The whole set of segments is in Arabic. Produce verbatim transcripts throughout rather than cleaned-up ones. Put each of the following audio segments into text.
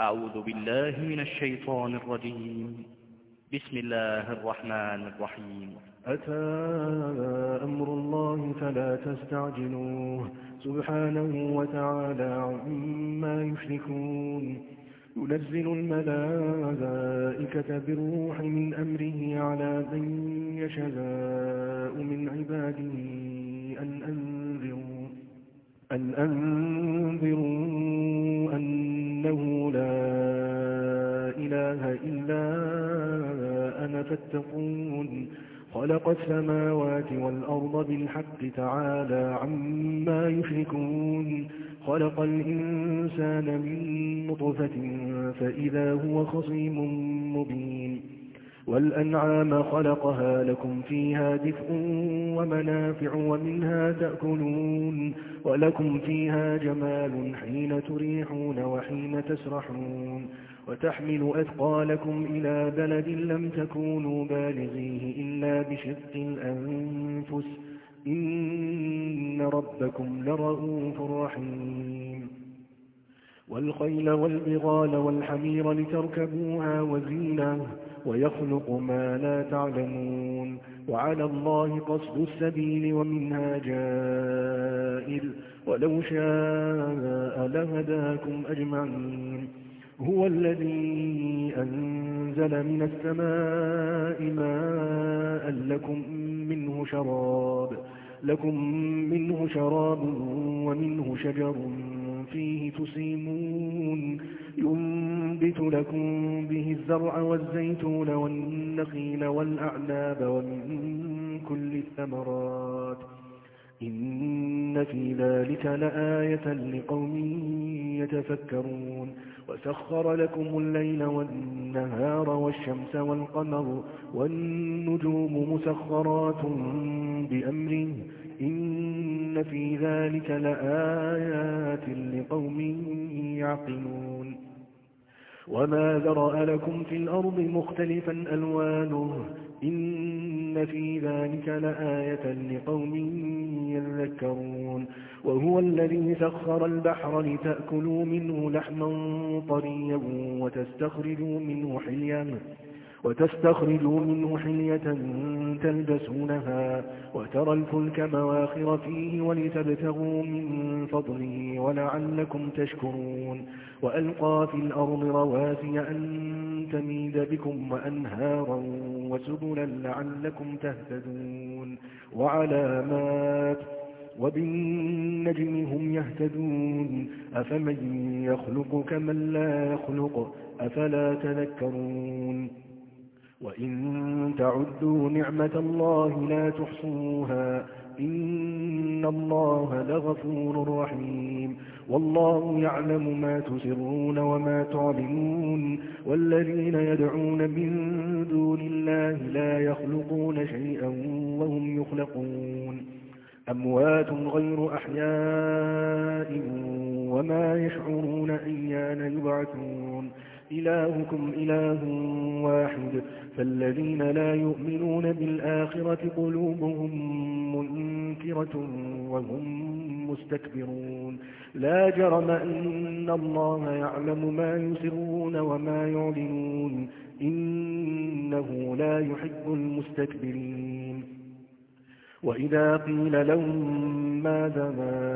أعوذ بالله من الشيطان الرجيم. بسم الله الرحمن الرحيم. أتى أمر الله فلا تستعجلوه سبحانه وتعالى عما يشركون. ينزل الملائكة بالروح من أمره على من يشاء من عباده أن أنذروا أن أنذروا أنه لا إله إلا أنا فاتقون. خلق السماوات والأرض بالحق تعالى عما يشركون. خلق الإنسان من نطفة فإذا هو خصيم مبين. والأنعام خلقها لكم فيها دفء ومنافع ومنها تأكلون ولكم فيها جمال حين تريحون وحين تسرحون. وتحمل أثقالكم إلى بلد لم تكونوا بالغيه إلا بشق الأنفس إن ربكم لرؤوف رحيم. والخيل والبغال والحمير لتركبوها وزينة ويخلق ما لا تعلمون. وعلى الله قصد السبيل ومنها جائر ولو شاء لهداكم أجمعين. هو الذي أنزل من السماء ماء لكم منه شراب لكم منه شراب ومنه شجر فيه تسيمون. ينبت لكم به الزرع والزيتون والنخيل والأعناب ومن كل الثمرات إن في ذلك لآية لقوم يتفكرون. وسخر لكم الليل والنهار والشمس والقمر والنجوم مسخرات بأمره إن في ذلك لآيات لقوم يعقلون. وما ذرأ لكم في الأرض مختلفا ألوانه إن في ذلك لآية لقوم يذكرون. وهو الذي سخر البحر لتأكلوا منه لحما طريا وتستخرجوا منه حليا وتستخرجوا منه حلية تلبسونها وترى الفلك مواخر فيه ولتبتغوا من فضله ولعلكم تشكرون. وألقى في الأرض رواسي أن تميد بكم وأنهارا وسبلا لعلكم تهتدون. وعلامات وبالنجم هم يهتدون. أفمن يخلق كمن لا يخلق أفلا تذكرون. وإن تعدوا نعمة الله لا تحصوها إن الله لغفور رحيم. والله يعلم ما تسرون وما تعلنون. والذين يدعون من دون الله لا يخلقون شيئا وهم يخلقون. أموات غير أحياء وما يشعرون أيان يبعثون. إلهكم إله واحد فالذين لا يؤمنون بالآخرة قلوبهم منكرة وهم مستكبرون. لا جرم أن الله يعلم ما يسرون وما يعلنون إنه لا يحب المستكبرين. وإذا قيل لهم ماذا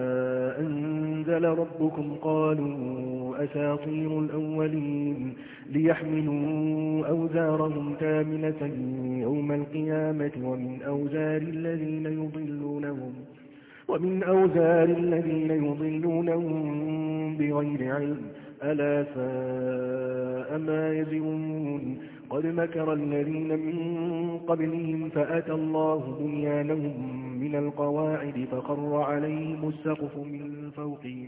أنزل ربكم قالوا أساطير الأولين ليحملوا أوزارهم كاملة يوم القيامة ومن أوزار الذين يضلونهم ومن أوزار الذين يضلونهم بغير علم ألا ساء ما يزرون. قد مكر الذين من قبلهم فأتى الله بنيانهم من القواعد فخر عليهم السقف من فوقهم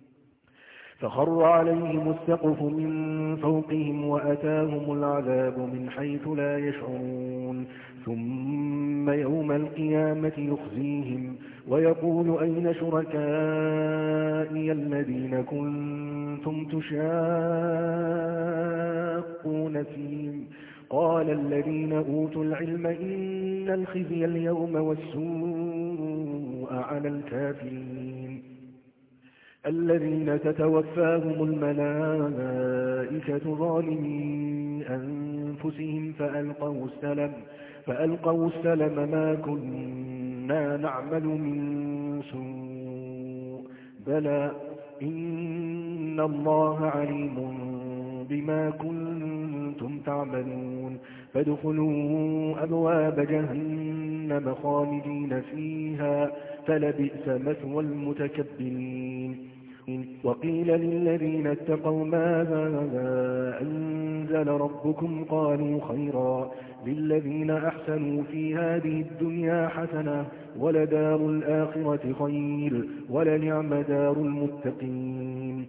فخر عليهم السقف من فوقهم وأتاهم العذاب من حيث لا يشعرون. ثم يوم القيامة يخزيهم ويقول أين شركائي الذين كنتم تشاقون فيهم قال الذين أوتوا العلم إن الخزي اليوم والسوء على الكافرين. الذين تتوفاهم الملائكة ظالمي أنفسهم فألقوا السلم فألقوا السلم ما كنا نعمل من سوء بلى إن الله عليم بما كنتم تعملون فادخلوا أبواب جهنم خالدين فيها فلبئس مثوى المتكبرين وقيل للذين اتقوا ماذا أنزل ربكم قالوا خيرا للذين أحسنوا في هذه الدنيا حسنة ولدار الآخرة خير ولنعم دار المتقين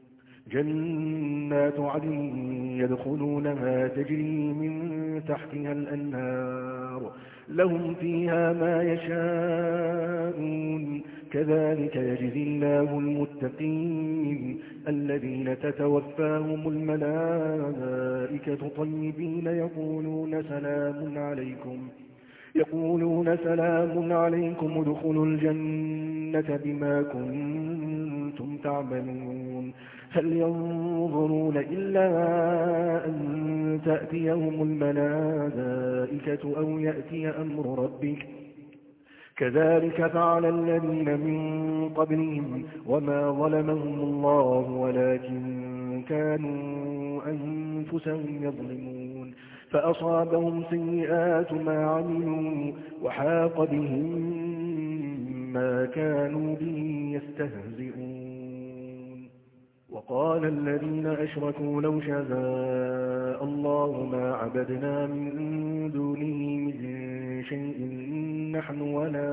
جنات عدن يدخلونها تجري من تحتها الأنهار لهم فيها ما يشاءون كذلك يجزي الله المتقين الذين تتوفاهم الملائكة طيبين يقولون سلام عليكم يقولون سلام عليكم ادخلوا الجنة بما كنتم تعملون هل ينظرون إلا أن تأتيهم الملائكة أو يأتي أمر ربك كذلك فعل الذين من قبلهم وما ظلمهم الله ولكن كانوا أنفسهم يظلمون فأصابهم سيئات ما عملوا وحاق بهم ما كانوا به يستهزئون وقال الذين أشركوا لو شاء الله ما عبدنا من دونه من شيء نحن ولا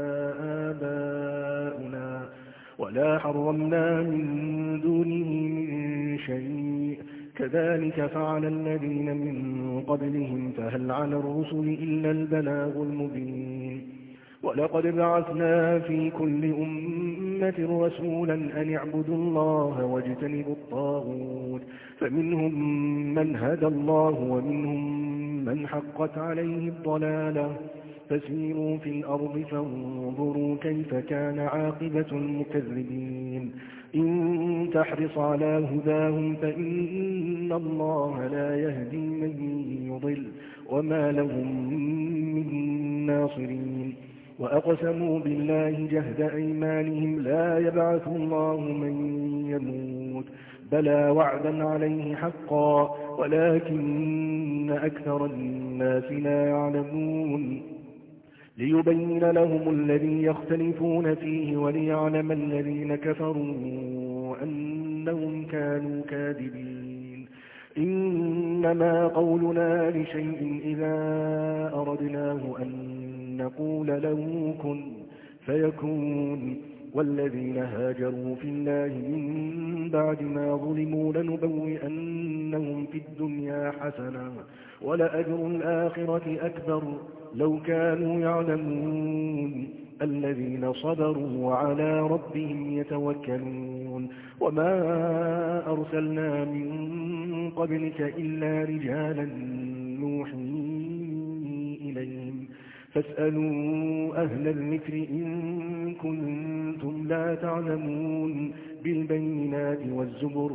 آباؤنا ولا حرمنا من دونه من شيء كذلك فعل الذين من قبلهم فهل على الرسل إلا البلاغ المبين ولقد بعثنا في كل أمة رسولا أن اعبدوا الله واجتنبوا الطاغوت فمنهم من هدى الله ومنهم من حقت عليه الضلالة فسيروا في الأرض فانظروا كيف كان عاقبة المكذبين إن تحرص على هداهم فإن الله لا يهدي من يضل وما لهم من ناصرين وأقسموا بالله جهد أيمانهم لا يبعث الله من يموت بلى وعدا عليه حقا ولكن أكثر الناس لا يعلمون ليبين لهم الذي يختلفون فيه وليعلم الذين كفروا أنهم كانوا كاذبين إنما قولنا لشيء إذا أردناه أن نقول له كن فيكون والذين هاجروا في الله من بعد ما ظلموا لنبوئنهم في الدنيا حسنة ولأجر الآخرة أكبر لو كانوا يعلمون الذين صبروا وعلى ربهم يتوكلون وما أرسلنا من قبلك إلا رجالا نوحي إليهم فاسألوا أهل الذكر إن كنتم لا تعلمون بالبينات والزبر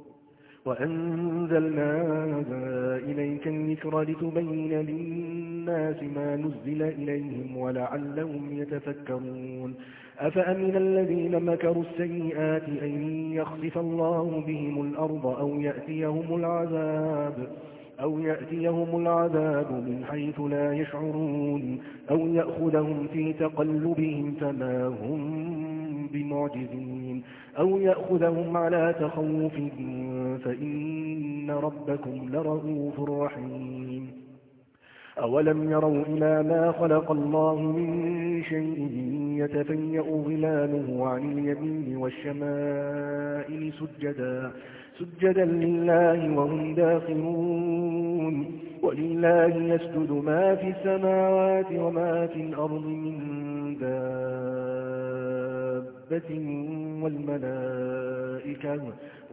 وأنزلنا إليك الذكر لتبين للناس ما نزل إليهم ولعلهم يتفكرون أفأمن الذين مكروا السيئات أن يخسف الله بهم الأرض أو يأتيهم العذاب أو يأتيهم العذاب من حيث لا يشعرون أو يأخذهم في تقلبهم فما هم بمعجزين أو يأخذهم على تخوف فإن ربكم لرؤوف رحيم أولم يروا إلى ما خلق الله من شيء يتفيأ ظلاله عن اليمين والشمائل سجدا سجدا لله وهم داخرون ولله يسجد ما في السماوات وما في الأرض من دابة والملائكة,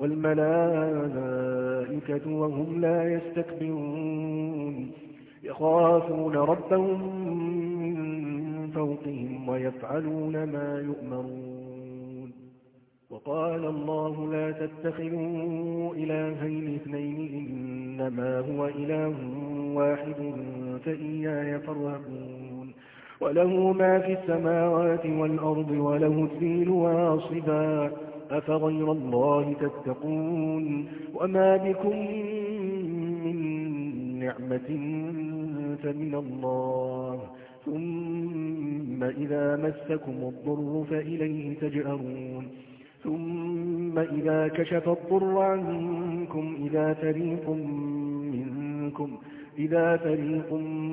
والملائكة وهم لا يستكبرون يخافون ربهم من فوقهم ويفعلون ما يؤمرون وقال الله لا تتخذوا إلهين اثنين إنما هو إله واحد فإياي فارهبون وله ما في السماوات والأرض وله الذيل واصبا أفغير الله تتقون وما بكم من نعمة فمن الله ثم إذا مسكم الضر فإليه تجأرون ثم إذا كشف الضر عنكم إذا فريق منكم إذا فريق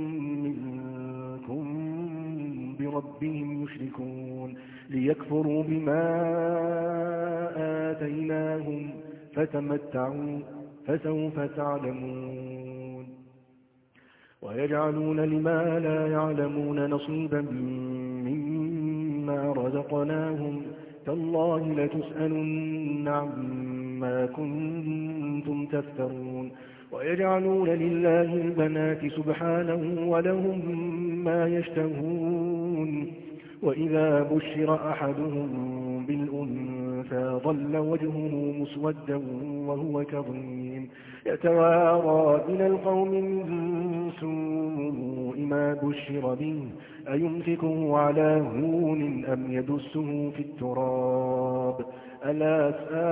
منكم بربهم يشركون ليكفروا بما آتيناهم فتمتعوا فسوف تعلمون ويجعلون لما لا يعلمون نصيبا مما رزقناهم تالله لتسألن عما كنتم تفترون ويجعلون لله البنات سبحانه ولهم ما يشتهون وإذا بشر أحدهم بالأنثى ظل وجهه مسودا وهو كظيم يتوارى من القوم من سوء ما بشر به أيمسكه على هون أم يدسه في التراب ألا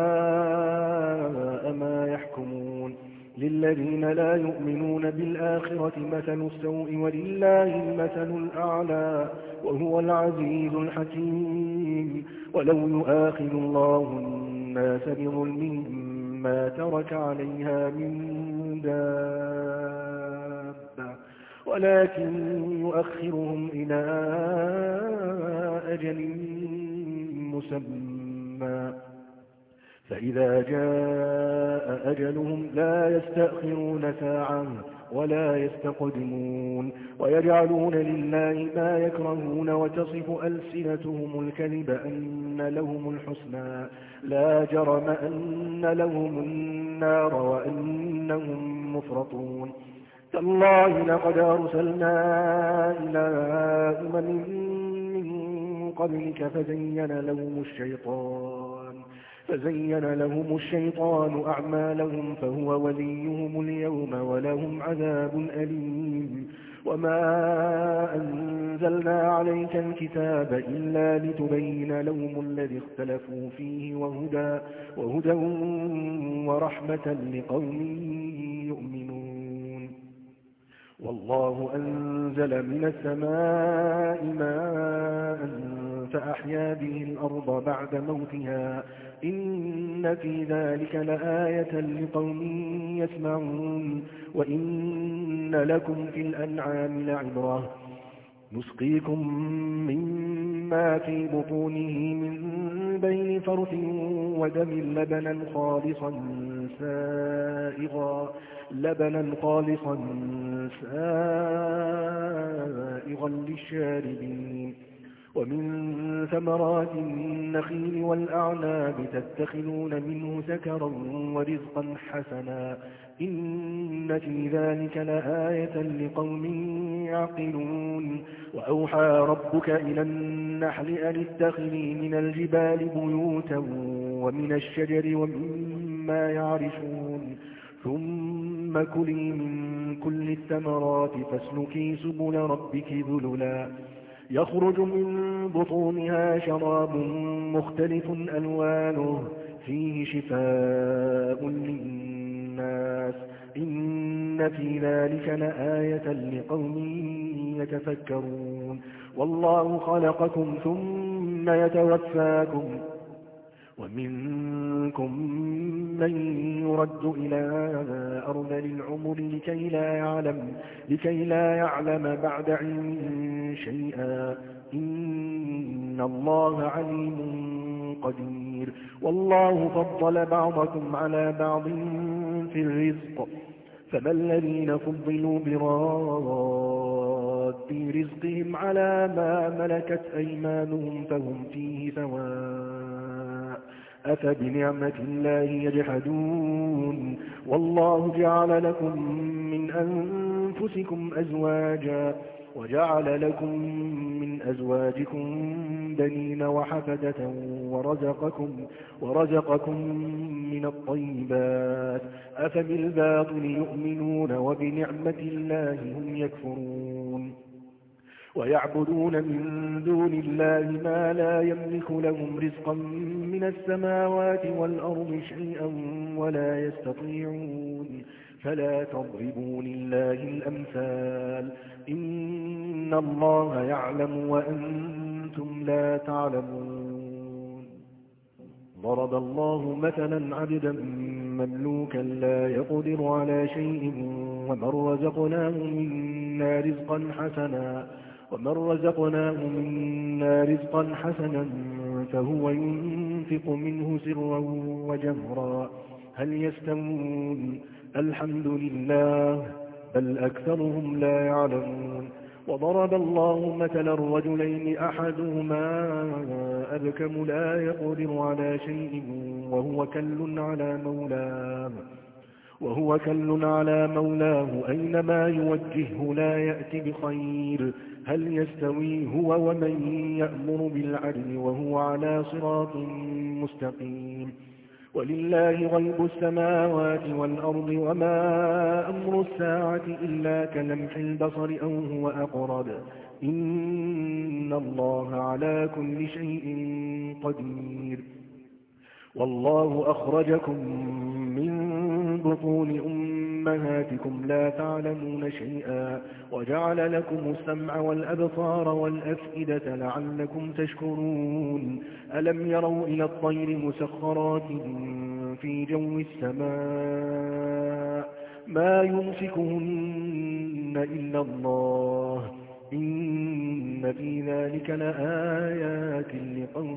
ساء ما يحكمون للذين لا يؤمنون بالآخرة مثل السوء ولله المثل الأعلى وهو العزيز الحكيم ولو يؤاخذ الله الناس بظلمهم ما ترك عليها من دابة ولكن يؤخرهم إلى أجل مسمى فإذا جاء أجلهم لا يستأخرون ساعة ولا يستقدمون ويجعلون لله ما يكرهون وتصف ألسنتهم الكذب أن لهم الحسنى لا جرم أن لهم النار وأنهم مفرطون تالله لقد أرسلنا إلى أمم من قبلك فزين لهم الشيطان فزين لهم الشيطان أعمالهم فهو وليهم اليوم ولهم عذاب أليم وما أنزلنا عليك الكتاب إلا لتبين لهم الذي اختلفوا فيه وهدى, وهدى ورحمة لقوم يؤمنون والله أنزل من السماء ماء فأحيا به الأرض بعد موتها إن في ذلك لآية لقوم يسمعون وإن لكم في الأنعام لعبرة نسقيكم مما في بطونه من بين فرث ودم لبنا خالصا سائغا لبنا خالصا سائغا للشاربين ومن ثمرات النخيل والأعناب تتخذون منه سكرا ورزقا حسنا إن في ذلك لآية لقوم يعقلون وأوحى ربك إلى النحل أن اتخذي من الجبال بيوتا ومن الشجر ومما يعرشون ثم كلي من كل الثمرات فاسلكي سبل ربك ذللا يخرج من بطونها شراب مختلف ألوانه فيه شفاء للناس إن في ذلك لآية لقوم يتفكرون والله خلقكم ثم يتوفاكم ومنكم من يرد إلى أرذل العمر لكي لا يعلم, لكي لا يعلم بعد علم شيئا إن الله عليم قدير والله فضل بعضكم على بعض في الرزق فما الذين فضلوا براد رزقهم على ما ملكت أيمانهم فهم فيه سواء أفبنعمة الله يجحدون والله جعل لكم من أنفسكم أزواجا وجعل لكم من أزواجكم بنين وحفدة ورزقكم, ورزقكم من الطيبات أفبالباطل يؤمنون وبنعمة الله هم يكفرون ويعبدون من دون الله ما لا يملك لهم رزقا من السماوات والأرض شيئا ولا يستطيعون فلا تضربوا لله الأمثال إن الله يعلم وأنتم لا تعلمون ضرب الله مثلا عبدا مملوكا لا يقدر على شيء ومن رزقناه منا رزقا حسنا ومن رزقناه منا رزقا حسنا فهو ينفق منه سرا وجهرا هل يستوون الحمد لله بل أكثرهم لا يعلمون وضرب الله مثلا الرجلين أحدهما أبكم لا يقدر على شيء وهو كل على مولاه وهو كل على مولاه أينما يوجهه لا يأتي بخير هل يستوي هو ومن يأمر بالعدل وهو على صراط مستقيم ولله غيب السماوات والأرض وما أمر الساعة إلا كلمح البصر أو هو أقرب إن الله على كل شيء قدير والله أخرجكم من بطون أمهاتكم لا تعلمون شيئا وجعل لكم السمع والأبصار والأفئدة لعلكم تشكرون ألم يروا إلى الطير مسخرات في جو السماء ما يمسكهن إلا الله إن في ذلك لآيات لقوم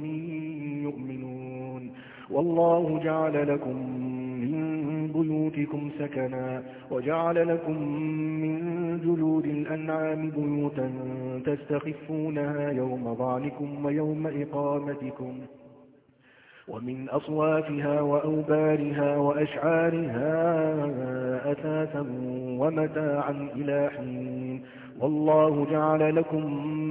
يؤمنون والله جعل لكم من بيوتكم سكنا وجعل لكم من جلود الأنعام بيوتا تستخفونها يوم ضعنكم ويوم إقامتكم ومن أصوافها وأوبارها وأشعارها أثاثا ومتاعا إلى حين والله جعل لكم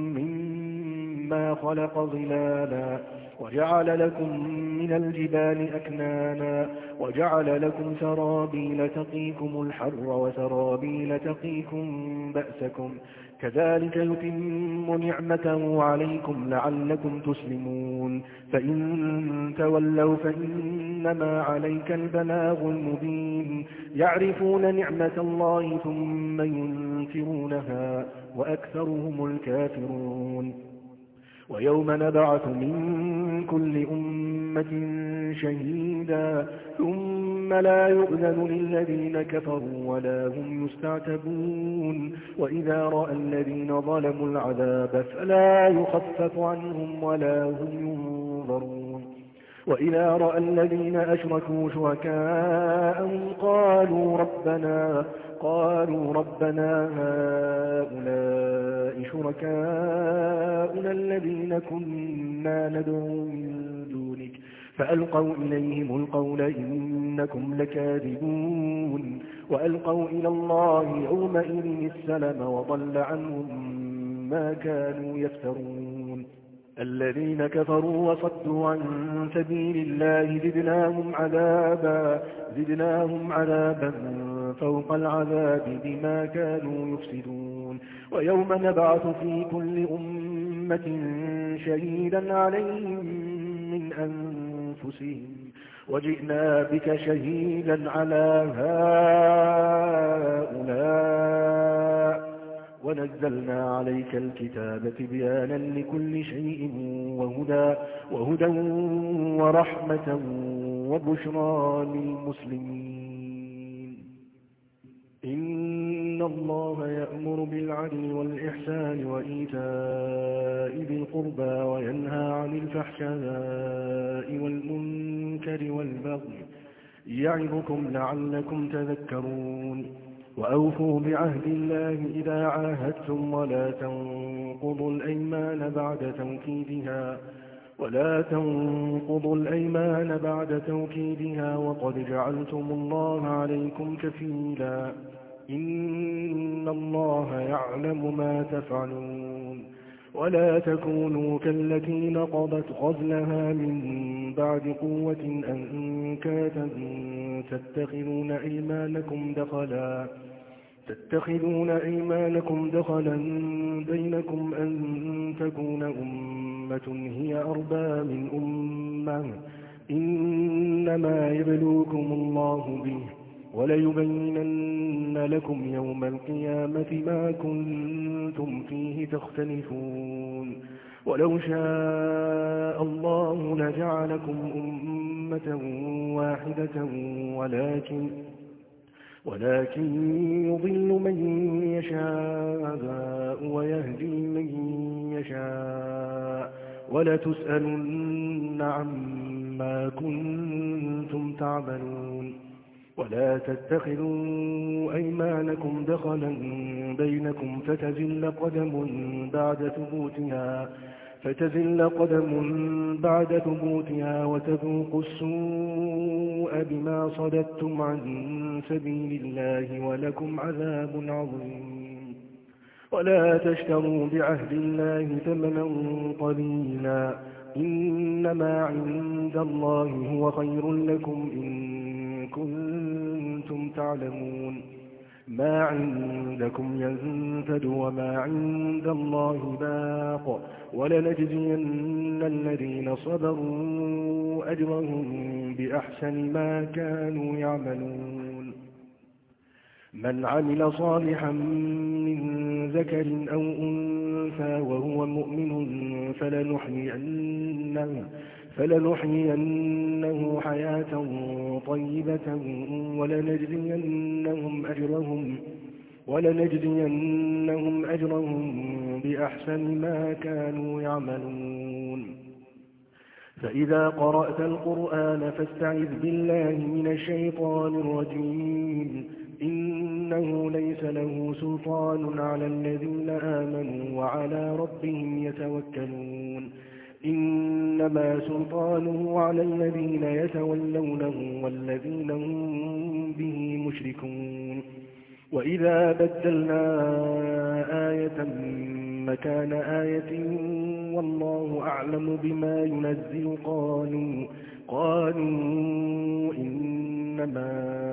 مما خلق ظلالا وجعل لكم من الجبال أكنانا وجعل لكم سرابيل تقيكم الحر وسرابيل تقيكم بأسكم كذلك يتم نعمته عليكم لعلكم تسلمون فإن تولوا فإنما عليك البلاغ المبين يعرفون نعمة الله ثم ينكرونها وأكثرهم الكافرون ويوم نبعث من كل أمة شهيدا ثم لا يؤذن للذين كفروا ولا هم يستعتبون وإذا رأى الذين ظلموا العذاب فلا يخفف عنهم ولا هم ينظرون وإذا رأى الذين أشركوا شركاءهم قالوا ربنا قالوا ربنا هؤلاء شركاؤنا الذين كنا ندعو من دونك فألقوا إليهم القول إنكم لكاذبون وألقوا إلى الله يومئذ السلم وضل عنهم ما كانوا يفترون الذين كفروا وصدوا عن سبيل الله زدناهم عذابا زدناهم عذابا فوق العذاب بما كانوا يفسدون ويوم نبعث في كل أمة شهيدا عليهم من أنفسهم وجئنا بك شهيدا على هؤلاء ونزلنا عليك الكتاب تبيانا لكل شيء وهدى, وهدى ورحمة وبشرى للمسلمين إن الله يأمر بالعدل والإحسان وإيتاء ذي القربى وينهى عن الفحشاء والمنكر والبغي يعظكم لعلكم تذكرون وأوفوا بعهد الله إذا عاهدتم ولا تنقضوا الأيمان بعد توكيدها ولا تنقضوا الأيمان بعد توكيدها وقد جعلتم الله عليكم كفيلا إن الله يعلم ما تفعلون ولا تكونوا كالتي نقضت غزلها من بعد قوة أنكاثا تتخذون أيمانكم دخلا تتخذون أيمانكم دخلا بينكم أن تكون أمة هي أربى من أمة إنما يبلوكم الله به وليبينن لكم يوم القيامة ما كنتم فيه تختلفون ولو شاء الله لجعلكم أمة واحدة ولكن ولكن يضل من يشاء ويهدي من يشاء ولتسألن عما كنتم تعملون ولا تتخذوا أيمانكم دخلا بينكم فتزل قدم بعد ثبوتها فتزل قدم بعد ثبوتها وتذوقوا السوء بما صددتم عن سبيل الله ولكم عذاب عظيم ولا تشتروا بعهد الله ثمنا قليلا إنما عند الله هو خير لكم إن كنتم تعلمون ما عندكم ينفد وما عند الله باق ولنجزين الذين صبروا أجرهم بأحسن ما كانوا يعملون من عمل صالحا من ذكر أو أنثى وهو مؤمن فلنحيينه, فلنحيينه حياة طيبة ولنجزينهم أجرهم, ولنجزينهم أجرهم بأحسن ما كانوا يعملون فإذا قرأت القرآن فاستعذ بالله من الشيطان الرجيم إنه ليس له سلطان على الذين آمنوا وعلى ربهم يتوكلون إنما سلطانه على الذين يتولونه والذين هم به مشركون وإذا بدلنا آية مكان آية والله أعلم بما ينزل قالوا قالوا إنما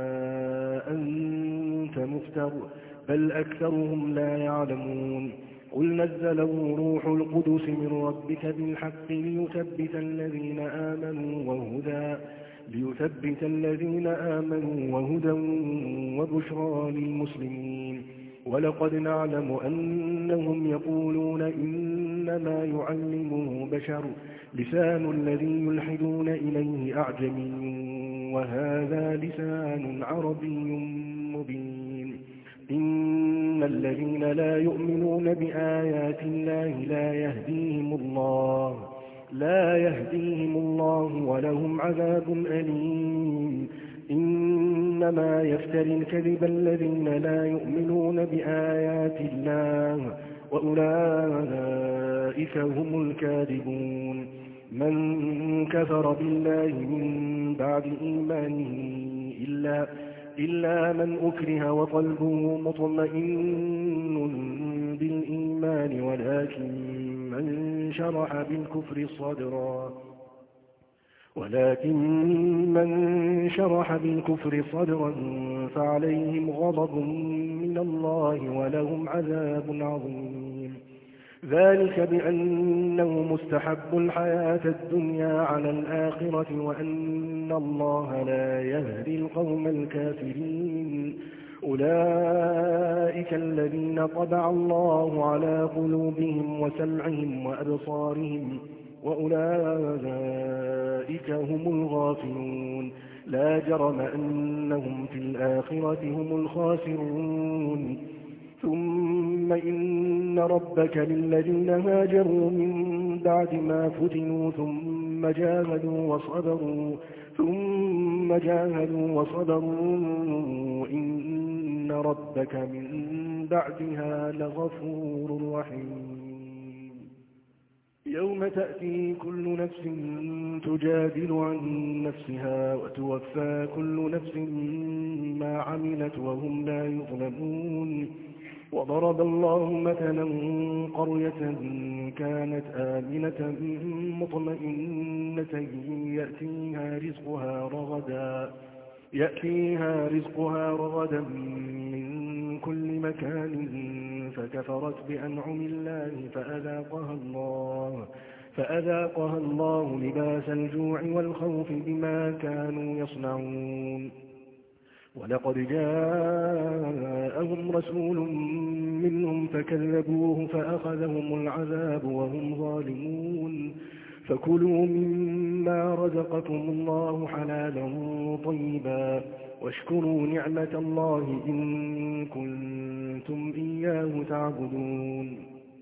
أنت مفتر بل أكثرهم لا يعلمون قل نزله روح القدس من ربك بالحق ليثبت الذين آمنوا وهدى ليثبت الذين آمنوا وهدى وبشرى للمسلمين ولقد نعلم أنهم يقولون إنما يعلمه بشر لسان الذي يلحدون إليه أعجمي وهذا لسان عربي مبين إن الذين لا يؤمنون بآيات الله لا يهديهم الله لا يهديهم الله ولهم عذاب أليم إنما يفتري الكذب الذين لا يؤمنون بآيات الله وأولئك هم الكاذبون من كفر بالله من بعد إيمانه إلا إلا من أكره وقلبه مطمئن بالإيمان ولكن من شرح بالكفر صدرا ولكن من شرح بالكفر صدرا فعليهم غضب من الله ولهم عذاب عظيم ذلك بأنه مستحب الحياة الدنيا على الآخرة وأن الله لا يهدي القوم الكافرين أولئك الذين طبع الله على قلوبهم وسمعهم وأبصارهم وأولئك هم الغافلون لا جرم أنهم في الآخرة هم الخاسرون ثم إن ربك للذين هاجروا من بعد ما فتنوا ثم جاهدوا وصبروا ثم جاهدوا وصبروا إن ربك من بعدها لغفور رحيم يوم تأتي كل نفس تجادل عن نفسها وتوفى كل نفس ما عملت وهم لا يظلمون وضرب الله مثلا قرية كانت آمنة مطمئنة يأتيها رزقها رغدا يأتيها رزقها رغدا من كل مكان فكفرت بأنعم الله فأذاقها الله فأذاقها الله لباس الجوع والخوف بما كانوا يصنعون ولقد جاءهم رسول منهم فكذبوه فأخذهم العذاب وهم ظالمون فكلوا مما رزقكم الله حلالا طيبا واشكروا نعمة الله إن كنتم إياه تعبدون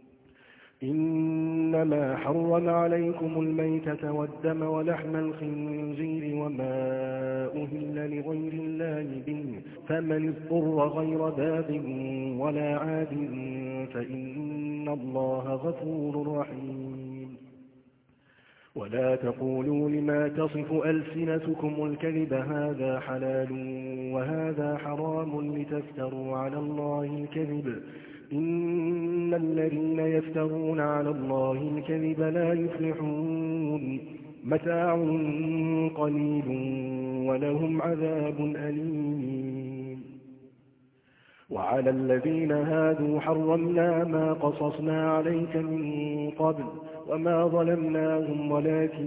إنما حرم عليكم الميتة والدم ولحم الخنزير وما أهل لغير الله به فمن اضطر غير باب ولا عاد فإن الله غفور رحيم ولا تقولوا لما تصف ألسنتكم الكذب هذا حلال وهذا حرام لتفتروا على الله الكذب إن الذين يفترون على الله الكذب لا يفلحون متاع قليل ولهم عذاب أليم وعلى الذين هادوا حرمنا ما قصصنا عليك من قبل وما ظلمناهم ولكن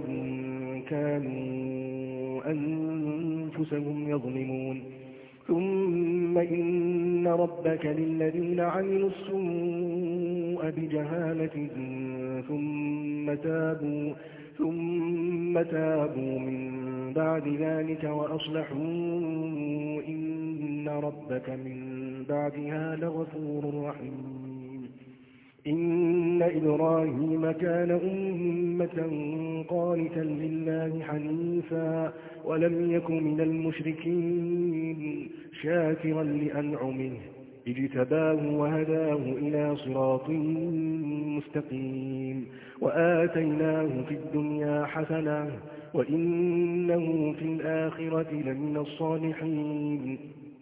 كانوا أنفسهم يظلمون ثم إن ربك للذين عملوا السوء بجهالة ثم تابوا ثم تابوا من بعد ذلك وأصلحوا إن ربك من بعدها لغفور رحيم إن إبراهيم كان أمة قانتا لله حنيفا ولم يك من المشركين شاكرا لأنعمه اجتباه وهداه إلى صراط مستقيم وآتيناه في الدنيا حسنة وإنه في الآخرة لمن الصالحين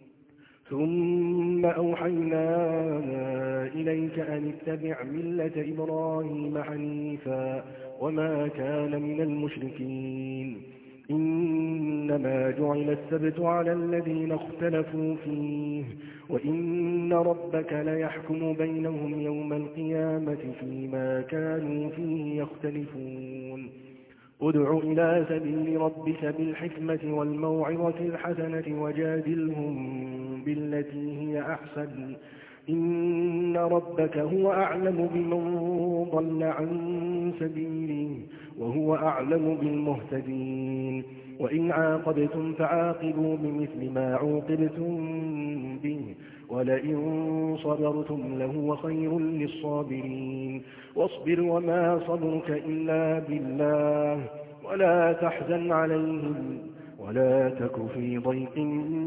ثم أوحينا إليك أن اتبع ملة إبراهيم حنيفا وما كان من المشركين إنما جعل السبت على الذين اختلفوا فيه وإن ربك ليحكم بينهم يوم القيامة فيما كانوا فيه يختلفون ادع إلى سبيل ربك بالحكمة والموعظة الحسنة وجادلهم بالتي هي أحسن إن ربك هو أعلم بمن ضل عن سبيله وهو أعلم بالمهتدين وإن عاقبتم فعاقبوا بمثل ما عوقبتم به ولئن صبرتم لهو خير للصابرين واصبر وما صبرك إلا بالله ولا تحزن عليهم ولا تك في ضيق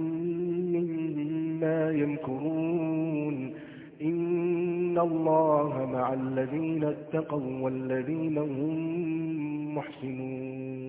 مما يمكرون إن الله مع الذين اتقوا والذين هم محسنون